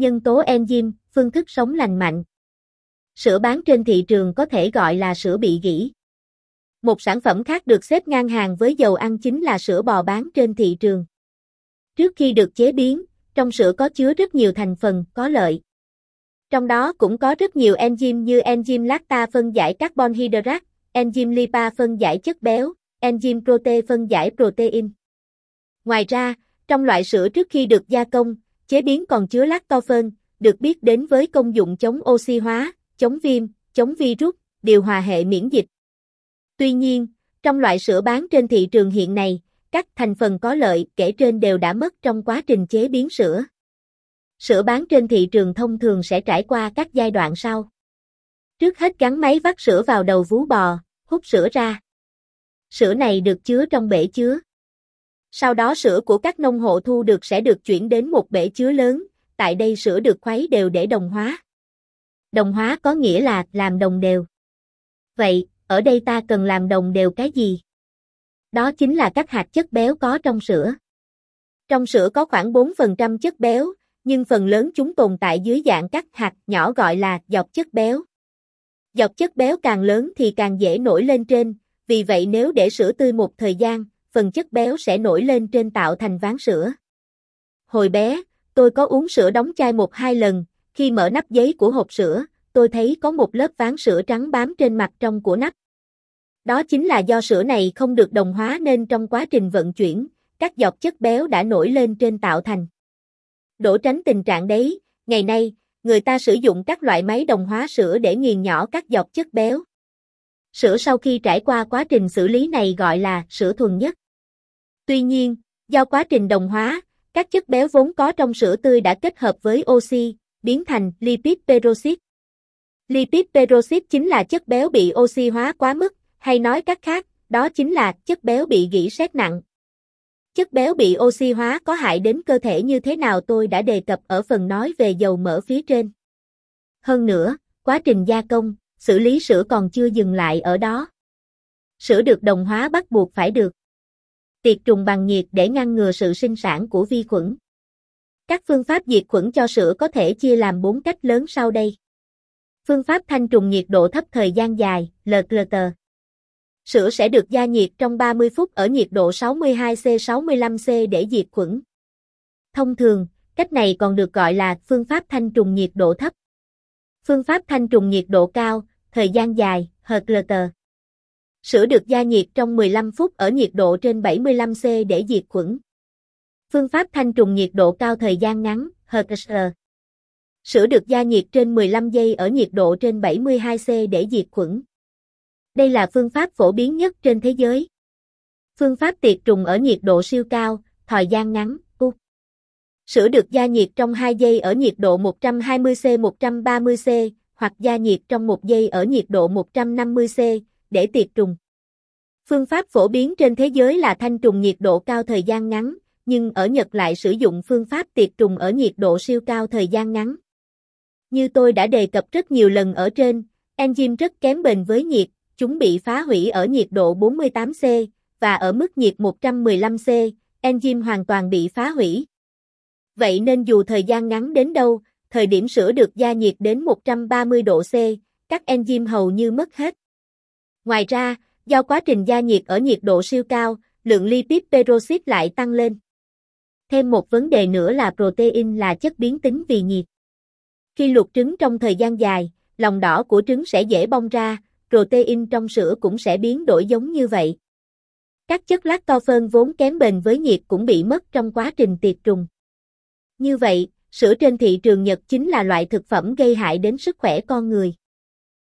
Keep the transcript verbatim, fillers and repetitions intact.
Nhân tố enzyme, phương thức sống lành mạnh. Sữa bán trên thị trường có thể gọi là sữa bị gỉ. Một sản phẩm khác được xếp ngang hàng với dầu ăn chính là sữa bò bán trên thị trường. Trước khi được chế biến, trong sữa có chứa rất nhiều thành phần có lợi. Trong đó cũng có rất nhiều enzyme như enzyme lacta phân giải carbon hydrate, enzyme lipa phân giải chất béo, enzyme prote phân giải protein. Ngoài ra, trong loại sữa trước khi được gia công, chế biến còn chứa lactofen, được biết đến với công dụng chống oxy hóa, chống viêm, chống virus, điều hòa hệ miễn dịch. Tuy nhiên, trong loại sữa bán trên thị trường hiện nay, các thành phần có lợi kể trên đều đã mất trong quá trình chế biến sữa. Sữa bán trên thị trường thông thường sẽ trải qua các giai đoạn sau. Trước hết gắn máy vắt sữa vào đầu vú bò, hút sữa ra. Sữa này được chứa trong bể chứa. Sau đó sữa của các nông hộ thu được sẽ được chuyển đến một bể chứa lớn, tại đây sữa được khuấy đều để đồng hóa. Đồng hóa có nghĩa là làm đồng đều. Vậy, ở đây ta cần làm đồng đều cái gì? Đó chính là các hạt chất béo có trong sữa. Trong sữa có khoảng bốn phần trăm chất béo, nhưng phần lớn chúng tồn tại dưới dạng các hạt nhỏ gọi là dọc chất béo. Dọc chất béo càng lớn thì càng dễ nổi lên trên, vì vậy nếu để sữa tươi một thời gian, phần chất béo sẽ nổi lên trên tạo thành ván sữa. Hồi bé, tôi có uống sữa đóng chai một hai lần, khi mở nắp giấy của hộp sữa, tôi thấy có một lớp ván sữa trắng bám trên mặt trong của nắp. Đó chính là do sữa này không được đồng hóa nên trong quá trình vận chuyển, các giọt chất béo đã nổi lên trên tạo thành. Để tránh tình trạng đấy, ngày nay, người ta sử dụng các loại máy đồng hóa sữa để nghiền nhỏ các giọt chất béo. Sữa sau khi trải qua quá trình xử lý này gọi là sữa thuần nhất. Tuy nhiên, do quá trình đồng hóa, các chất béo vốn có trong sữa tươi đã kết hợp với oxy, biến thành lipid peroxide. Lipid peroxide chính là chất béo bị oxy hóa quá mức, hay nói cách khác, đó chính là chất béo bị gỉ sét nặng. Chất béo bị oxy hóa có hại đến cơ thể như thế nào tôi đã đề cập ở phần nói về dầu mỡ phía trên. Hơn nữa, quá trình gia công, xử lý sữa còn chưa dừng lại ở đó. Sữa được đồng hóa bắt buộc phải được tiệt trùng bằng nhiệt để ngăn ngừa sự sinh sản của vi khuẩn. Các phương pháp diệt khuẩn cho sữa có thể chia làm bốn cách lớn sau đây. Phương pháp thanh trùng nhiệt độ thấp thời gian dài, lờ tê tê. Sữa sẽ được gia nhiệt trong ba mươi phút ở nhiệt độ sáu mươi hai C sáu mươi lăm C để diệt khuẩn. Thông thường, cách này còn được gọi là phương pháp thanh trùng nhiệt độ thấp. Phương pháp thanh trùng nhiệt độ cao, thời gian dài, hát lờ tê. Sữa được gia nhiệt trong mười lăm phút ở nhiệt độ trên bảy mươi lăm C để diệt khuẩn. Phương pháp thanh trùng nhiệt độ cao thời gian ngắn, hát ét. Sữa được gia nhiệt trên mười lăm giây ở nhiệt độ trên bảy mươi hai C để diệt khuẩn. Đây là phương pháp phổ biến nhất trên thế giới. Phương pháp tiệt trùng ở nhiệt độ siêu cao, thời gian ngắn, u. Sữa được gia nhiệt trong hai giây ở nhiệt độ một trăm hai mươi C một trăm ba mươi C, hoặc gia nhiệt trong một giây ở nhiệt độ một trăm năm mươi C, để tiệt trùng. Phương pháp phổ biến trên thế giới là thanh trùng nhiệt độ cao thời gian ngắn, nhưng ở Nhật lại sử dụng phương pháp tiệt trùng ở nhiệt độ siêu cao thời gian ngắn. Như tôi đã đề cập rất nhiều lần ở trên, enzyme rất kém bền với nhiệt, chúng bị phá hủy ở nhiệt độ bốn mươi tám C, và ở mức nhiệt một trăm mười lăm C, enzyme hoàn toàn bị phá hủy. Vậy nên dù thời gian ngắn đến đâu, thời điểm sữa được gia nhiệt đến một trăm ba mươi độ C, các enzyme hầu như mất hết. Ngoài ra, do quá trình gia nhiệt ở nhiệt độ siêu cao, lượng lipid peroxide lại tăng lên. Thêm một vấn đề nữa là protein là chất biến tính vì nhiệt. Khi luộc trứng trong thời gian dài, lòng đỏ của trứng sẽ dễ bong ra, protein trong sữa cũng sẽ biến đổi giống như vậy. Các chất lactofen vốn kém bền với nhiệt cũng bị mất trong quá trình tiệt trùng. Như vậy, sữa trên thị trường Nhật chính là loại thực phẩm gây hại đến sức khỏe con người.